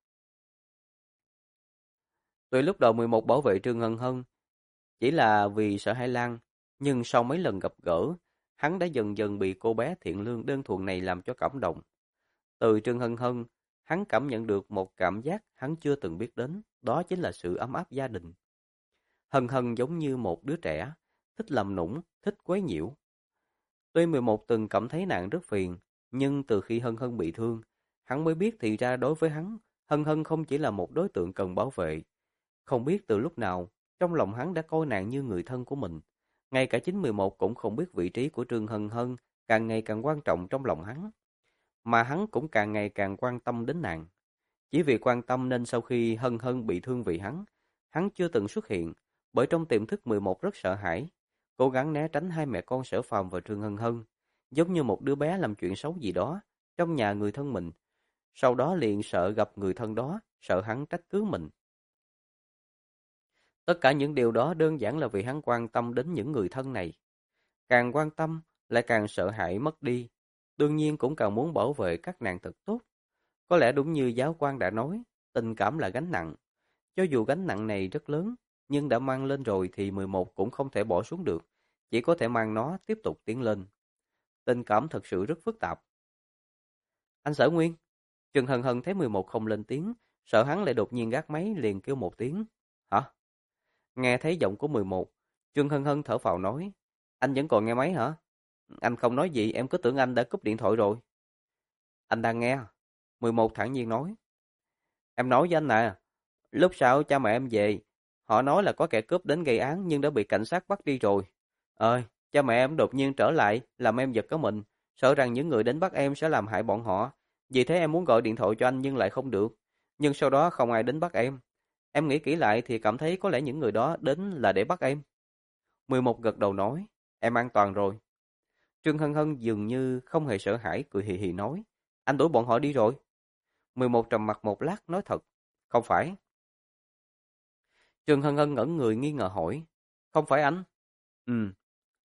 Tuy lúc đầu 11 bảo vệ Trương Hân Hân chỉ là vì sợ Hải Lan, nhưng sau mấy lần gặp gỡ, hắn đã dần dần bị cô bé thiện lương đơn thuần này làm cho cảm động. Từ Trương Hân Hân, hắn cảm nhận được một cảm giác hắn chưa từng biết đến, đó chính là sự ấm áp gia đình. Hân Hân giống như một đứa trẻ, thích làm nũng, thích quấy nhiễu. Tuy 11 từng cảm thấy nàng rất phiền, nhưng từ khi Hân Hân bị thương, hắn mới biết thì ra đối với hắn, Hân Hân không chỉ là một đối tượng cần bảo vệ. Không biết từ lúc nào, trong lòng hắn đã coi nàng như người thân của mình. Ngay cả chính 11 cũng không biết vị trí của Trương Hân Hân càng ngày càng quan trọng trong lòng hắn. Mà hắn cũng càng ngày càng quan tâm đến nàng. Chỉ vì quan tâm nên sau khi Hân Hân bị thương vì hắn chưa từng xuất hiện, bởi trong tiềm thức 11 rất sợ hãi, cố gắng né tránh hai mẹ con Sở Phàm và Trương Hân Hân, giống như một đứa bé làm chuyện xấu gì đó trong nhà người thân mình, sau đó liền sợ gặp người thân đó, sợ hắn trách cứ mình. Tất cả những điều đó đơn giản là vì hắn quan tâm đến những người thân này. Càng quan tâm, lại càng sợ hãi mất đi. Đương nhiên cũng càng muốn bảo vệ các nàng thật tốt. Có lẽ đúng như giáo quan đã nói, tình cảm là gánh nặng. Cho dù gánh nặng này rất lớn, nhưng đã mang lên rồi thì 11 cũng không thể bỏ xuống được. Chỉ có thể mang nó tiếp tục tiến lên. Tình cảm thật sự rất phức tạp. Anh Sở Nguyên. Trần Hân Hân thấy 11 không lên tiếng, sợ hắn lại đột nhiên gác máy liền kêu một tiếng. Hả? Nghe thấy giọng của 11, Trương Hân Hân thở phào nói, anh vẫn còn nghe máy hả? Anh không nói gì, em cứ tưởng anh đã cúp điện thoại rồi. Anh đang nghe. 11 thản nhiên nói. Em nói với anh nè, lúc sau cha mẹ em về, họ nói là có kẻ cướp đến gây án nhưng đã bị cảnh sát bắt đi rồi. Ơi, cha mẹ em đột nhiên trở lại, làm em giật cả mình, sợ rằng những người đến bắt em sẽ làm hại bọn họ. Vì thế em muốn gọi điện thoại cho anh nhưng lại không được. Nhưng sau đó không ai đến bắt em. Em nghĩ kỹ lại thì cảm thấy có lẽ những người đó đến là để bắt em. 11 gật đầu nói, em an toàn rồi. Trương Hân Hân dường như không hề sợ hãi, cười hì hì nói, anh đuổi bọn họ đi rồi. 11 trầm mặt một lát nói thật, không phải. Trương Hân Hân ngẩn người nghi ngờ hỏi, không phải anh? Ừ,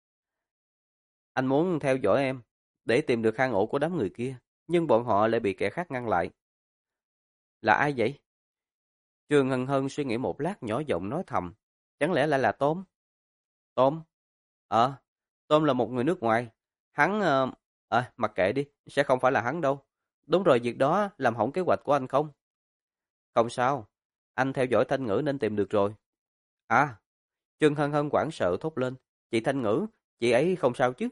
anh muốn theo dõi em, để tìm được hang ổ của đám người kia, nhưng bọn họ lại bị kẻ khác ngăn lại. Là ai vậy? Trương Hân Hân suy nghĩ một lát nhỏ giọng nói thầm, chẳng lẽ lại là Tôm? Tôm? Ờ, Tôm là một người nước ngoài. Hắn, mặc kệ đi, sẽ không phải là hắn đâu. Đúng rồi, việc đó làm hỏng kế hoạch của anh không? Không sao, anh theo dõi Thanh Ngữ nên tìm được rồi. À, Trương Hân Hân hoảng sợ thốt lên. Chị Thanh Ngữ, chị ấy không sao chứ?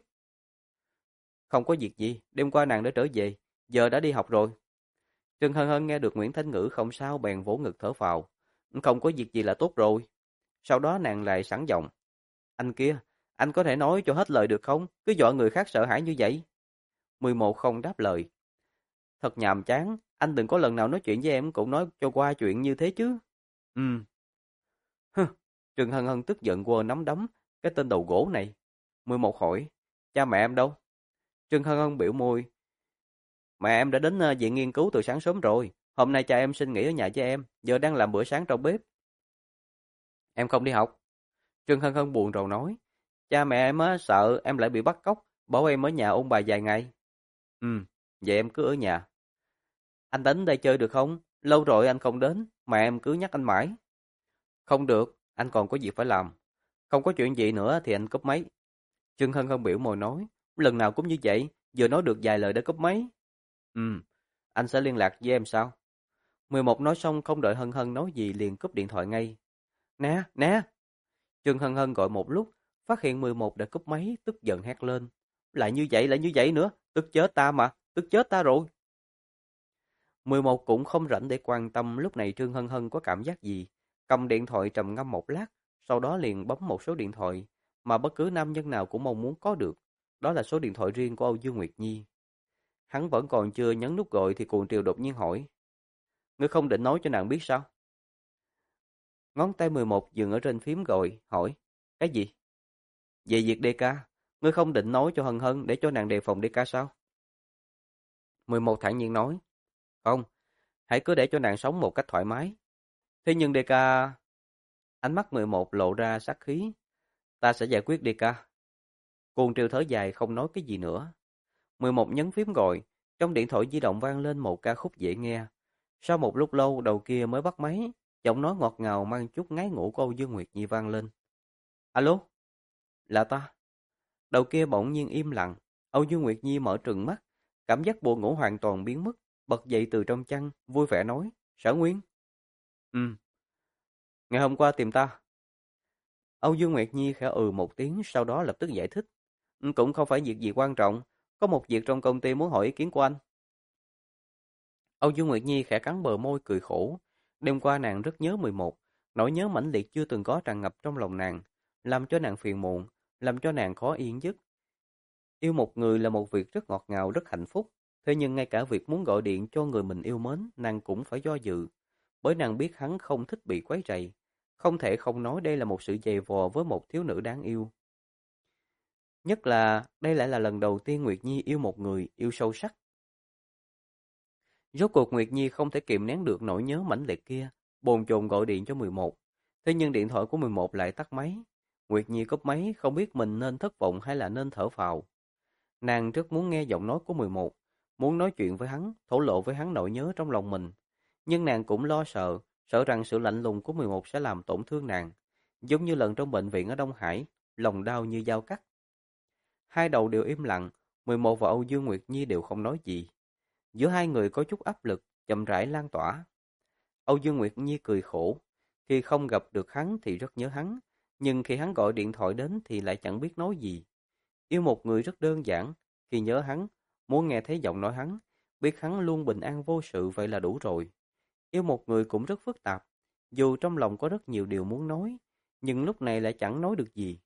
Không có việc gì, đêm qua nàng đã trở về, giờ đã đi học rồi. Trương Hân Hân nghe được Nguyễn Thanh Ngữ không sao bèn vỗ ngực thở phào. Không có việc gì là tốt rồi. Sau đó nàng lại sẵn giọng. Anh kia, anh có thể nói cho hết lời được không? Cứ dọa người khác sợ hãi như vậy. 11 không đáp lời. Thật nhàm chán, anh đừng có lần nào nói chuyện với em cũng nói cho qua chuyện như thế chứ. Ừm. Hừ. Trương Hân Hân tức giận quơ nắm đấm, cái tên đầu gỗ này. 11 hỏi, cha mẹ em đâu? Trương Hân Hân biểu môi. Mẹ em đã đến viện nghiên cứu từ sáng sớm rồi. Hôm nay cha em xin nghỉ ở nhà với em, giờ đang làm bữa sáng trong bếp. Em không đi học. Trương Hân Hân buồn rầu nói. Cha mẹ em á, sợ em lại bị bắt cóc, bảo em ở nhà ôn bài vài ngày. Vậy em cứ ở nhà. Anh đến đây chơi được không? Lâu rồi anh không đến, mà em cứ nhắc anh mãi. Không được, anh còn có việc phải làm. Không có chuyện gì nữa thì anh cúp máy. Trương Hân Hân biểu môi nói, lần nào cũng như vậy, vừa nói được vài lời đã cúp máy. Anh sẽ liên lạc với em sau. 11 nói xong không đợi Hân Hân nói gì liền cúp điện thoại ngay. Nè, nè! Trương Hân Hân gọi một lúc, phát hiện 11 đã cúp máy, tức giận hét lên. Lại như vậy nữa, tức chết ta mà, tức chết ta rồi. 11 cũng không rảnh để quan tâm lúc này Trương Hân Hân có cảm giác gì. Cầm điện thoại trầm ngâm một lát, sau đó liền bấm một số điện thoại mà bất cứ nam nhân nào cũng mong muốn có được. Đó là số điện thoại riêng của Âu Dương Nguyệt Nhi. Hắn vẫn còn chưa nhấn nút gọi thì Cuồng Triều đột nhiên hỏi. Ngươi không định nói cho nàng biết sao? Ngón tay 11 dừng ở trên phím gọi, hỏi. Cái gì? Về việc DK, ngươi không định nói cho Hân Hân để cho nàng đề phòng DK sao? 11 thản nhiên nói. Không, hãy cứ để cho nàng sống một cách thoải mái. Thế nhưng DK... Ánh mắt 11 lộ ra sát khí. Ta sẽ giải quyết DK. Cuồng Triều thở dài không nói cái gì nữa. 11 nhấn phím gọi, trong điện thoại di động vang lên một ca khúc dễ nghe. Sau một lúc lâu đầu kia mới bắt máy, giọng nói ngọt ngào mang chút ngái ngủ của Âu Dương Nguyệt Nhi vang lên. Alo? Là ta. Đầu kia bỗng nhiên im lặng, Âu Dương Nguyệt Nhi mở trừng mắt, cảm giác buồn ngủ hoàn toàn biến mất, bật dậy từ trong chăn, vui vẻ nói, Sở Nguyên. Ngày hôm qua tìm ta. Âu Dương Nguyệt Nhi khẽ một tiếng, sau đó lập tức giải thích. Cũng không phải việc gì quan trọng, có một việc trong công ty muốn hỏi ý kiến của anh. Âu Dương Nguyệt Nhi khẽ cắn bờ môi cười khổ. Đêm qua nàng rất nhớ 11, nỗi nhớ mãnh liệt chưa từng có tràn ngập trong lòng nàng, làm cho nàng phiền muộn, làm cho nàng khó yên giấc. Yêu một người là một việc rất ngọt ngào, rất hạnh phúc. Thế nhưng ngay cả việc muốn gọi điện cho người mình yêu mến, nàng cũng phải do dự. Bởi nàng biết hắn không thích bị quấy rầy. Không thể không nói đây là một sự dày vò với một thiếu nữ đáng yêu. Nhất là đây lại là lần đầu tiên Nguyệt Nhi yêu một người, yêu sâu sắc. Rốt cuộc Nguyệt Nhi không thể kìm nén được nỗi nhớ mãnh liệt kia, bồn chồn gọi điện cho 11. Thế nhưng điện thoại của 11 lại tắt máy. Nguyệt Nhi cúp máy, không biết mình nên thất vọng hay là nên thở phào. Nàng rất muốn nghe giọng nói của 11, muốn nói chuyện với hắn, thổ lộ với hắn nỗi nhớ trong lòng mình. Nhưng nàng cũng lo sợ, sợ rằng sự lạnh lùng của 11 sẽ làm tổn thương nàng. Giống như lần trong bệnh viện ở Đông Hải, lòng đau như dao cắt. Hai đầu đều im lặng, 11 và Âu Dương Nguyệt Nhi đều không nói gì. Giữa hai người có chút áp lực, chậm rãi lan tỏa. Âu Dương Nguyệt Nhi cười khổ. Khi không gặp được hắn thì rất nhớ hắn, nhưng khi hắn gọi điện thoại đến thì lại chẳng biết nói gì. Yêu một người rất đơn giản, khi nhớ hắn, muốn nghe thấy giọng nói hắn, biết hắn luôn bình an vô sự vậy là đủ rồi. Yêu một người cũng rất phức tạp, dù trong lòng có rất nhiều điều muốn nói, nhưng lúc này lại chẳng nói được gì.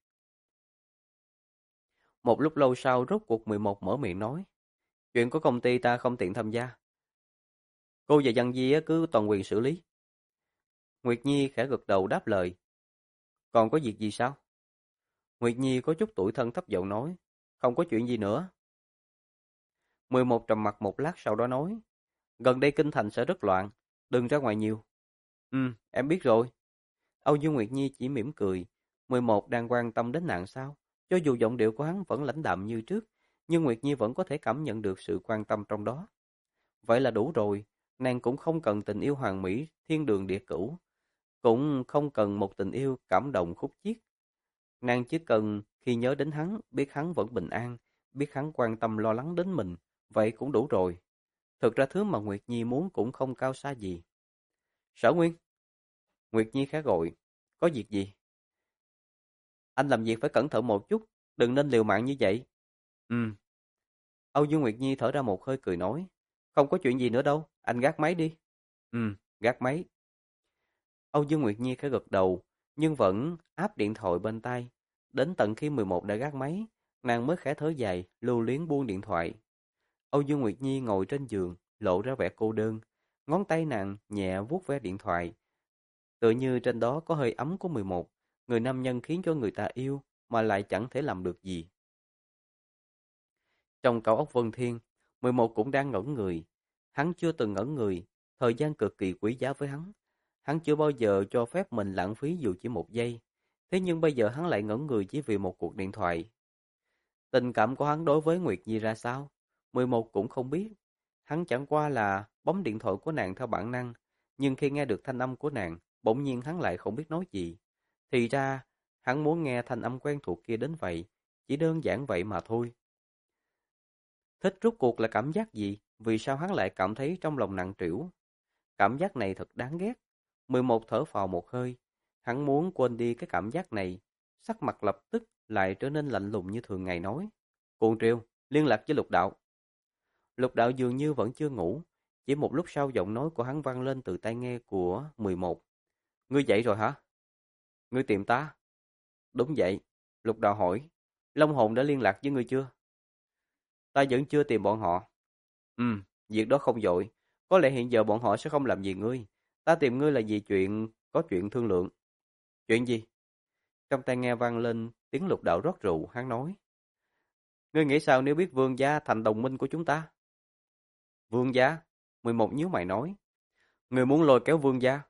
Một lúc lâu sau rốt cuộc 11 mở miệng nói, chuyện của công ty ta không tiện tham gia. Cô và Giang Di cứ toàn quyền xử lý. Nguyệt Nhi khẽ gật đầu đáp lời. Còn có việc gì sao? Nguyệt Nhi có chút tủi thân thấp giọng nói, không có chuyện gì nữa. 11 trầm mặc một lát sau đó nói, gần đây kinh thành sẽ rất loạn, đừng ra ngoài nhiều. Em biết rồi. Âu Dương Nguyệt Nhi chỉ mỉm cười. 11 đang quan tâm đến nàng sao? Cho dù giọng điệu của hắn vẫn lãnh đạm như trước, nhưng Nguyệt Nhi vẫn có thể cảm nhận được sự quan tâm trong đó. Vậy là đủ rồi, nàng cũng không cần tình yêu hoàn mỹ, thiên đường địa cửu, cũng không cần một tình yêu cảm động khúc chiết. Nàng chỉ cần khi nhớ đến hắn, biết hắn vẫn bình an, biết hắn quan tâm lo lắng đến mình, vậy cũng đủ rồi. Thực ra thứ mà Nguyệt Nhi muốn cũng không cao xa gì. Sở Nguyên. Nguyệt Nhi khá gọi. Có việc gì? Anh làm việc phải cẩn thận một chút, đừng nên liều mạng như vậy. Ừ. Âu Dương Nguyệt Nhi thở ra một hơi cười nói. Không có chuyện gì nữa đâu, anh gác máy đi. Ừ, gác máy. Âu Dương Nguyệt Nhi khẽ gật đầu, nhưng vẫn áp điện thoại bên tai. Đến tận khi 11 đã gác máy, nàng mới khẽ thở dài, lưu luyến buông điện thoại. Âu Dương Nguyệt Nhi ngồi trên giường, lộ ra vẻ cô đơn. Ngón tay nàng nhẹ vuốt ve điện thoại. Tựa như trên đó có hơi ấm của 11, người nam nhân khiến cho người ta yêu mà lại chẳng thể làm được gì. Trong cao ốc Vân Thiên, 11 cũng đang ngẩn người. Hắn chưa từng ngẩn người, thời gian cực kỳ quý giá với hắn. Hắn chưa bao giờ cho phép mình lãng phí dù chỉ một giây. Thế nhưng bây giờ hắn lại ngẩn người chỉ vì một cuộc điện thoại. Tình cảm của hắn đối với Nguyệt Nhi ra sao? 11 cũng không biết. Hắn chẳng qua là bấm điện thoại của nàng theo bản năng. Nhưng khi nghe được thanh âm của nàng, bỗng nhiên hắn lại không biết nói gì. Thì ra, hắn muốn nghe thanh âm quen thuộc kia đến vậy. Chỉ đơn giản vậy mà thôi. Thích rốt cuộc là cảm giác gì? Vì sao hắn lại cảm thấy trong lòng nặng trĩu? Cảm giác này thật đáng ghét. 11 thở phào một hơi. Hắn muốn quên đi cái cảm giác này. Sắc mặt lập tức lại trở nên lạnh lùng như thường ngày nói. Cuồng Triều, liên lạc với Lục Đạo. Lục Đạo dường như vẫn chưa ngủ. Chỉ một lúc sau giọng nói của hắn vang lên từ tai nghe của 11. Ngươi dậy rồi hả? Ngươi tìm ta? Đúng vậy. Lục Đạo hỏi. Long hồn đã liên lạc với ngươi chưa? Ta vẫn chưa tìm bọn họ. Việc đó không vội. Có lẽ hiện giờ bọn họ sẽ không làm gì ngươi. Ta tìm ngươi là vì có chuyện thương lượng. Chuyện gì? Trong tai nghe vang lên tiếng Lục Đạo rót rượu, hắn nói. Ngươi nghĩ sao nếu biết Vương gia thành đồng minh của chúng ta? Vương gia? 11 nhíu mày nói. Ngươi muốn lôi kéo Vương gia?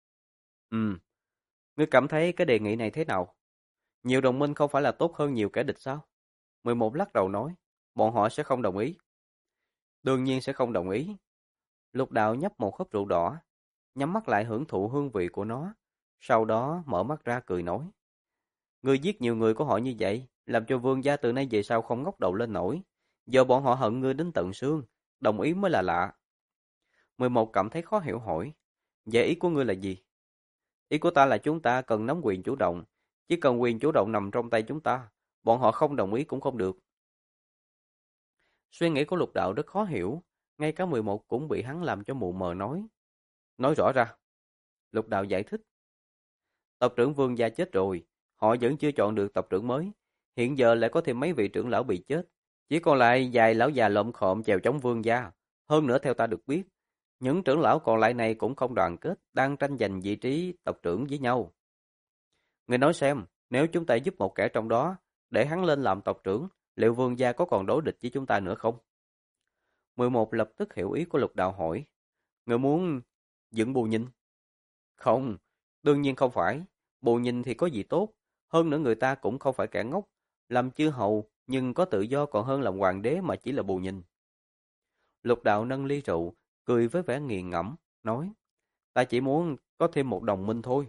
Ngươi cảm thấy cái đề nghị này thế nào? Nhiều đồng minh không phải là tốt hơn nhiều kẻ địch sao? 11 lắc đầu nói. Bọn họ sẽ không đồng ý. Đương nhiên sẽ không đồng ý. Lục Đạo nhấp một hớp rượu đỏ, nhắm mắt lại hưởng thụ hương vị của nó, sau đó mở mắt ra cười nói. Ngươi giết nhiều người của họ như vậy, làm cho Vương gia từ nay về sau không ngóc đầu lên nổi. Giờ bọn họ hận ngươi đến tận xương, đồng ý mới là lạ. 11 cảm thấy khó hiểu hỏi. Vậy ý của ngươi là gì? Ý của ta là chúng ta cần nắm quyền chủ động. Chỉ cần quyền chủ động nằm trong tay chúng ta, bọn họ không đồng ý cũng không được. Suy nghĩ của Lục Đạo rất khó hiểu. ngay cả 11 cũng bị hắn làm cho mù mờ nói. Nói rõ ra. Lục Đạo giải thích. Tộc trưởng Vương gia chết rồi, họ vẫn chưa chọn được tộc trưởng mới. Hiện giờ lại có thêm mấy vị trưởng lão bị chết. Chỉ còn lại vài lão già lộm khộm chèo chống Vương gia. Hơn nữa theo ta được biết, những trưởng lão còn lại này cũng không đoàn kết, đang tranh giành vị trí tộc trưởng với nhau. Người nói xem, nếu chúng ta giúp một kẻ trong đó, để hắn lên làm tộc trưởng, liệu Vương gia có còn đối địch với chúng ta nữa không? 11 lập tức hiểu ý của Lục Đạo hỏi. Người muốn dựng Bù Nhìn? Không, đương nhiên không phải. Bù Nhìn thì có gì tốt. Hơn nữa người ta cũng không phải kẻ ngốc. Làm chư hầu nhưng có tự do còn hơn làm hoàng đế mà chỉ là Bù Nhìn. Lục Đạo nâng ly rượu, cười với vẻ nghiền ngẫm, nói. Ta chỉ muốn có thêm một đồng minh thôi.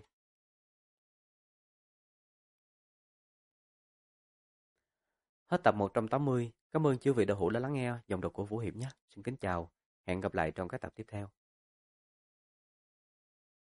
Hết tập 180. Cảm ơn chư vị đã hữu đã lắng nghe dòng đọc của Vũ Hiệp nhé. Xin kính chào. Hẹn gặp lại trong các tập tiếp theo.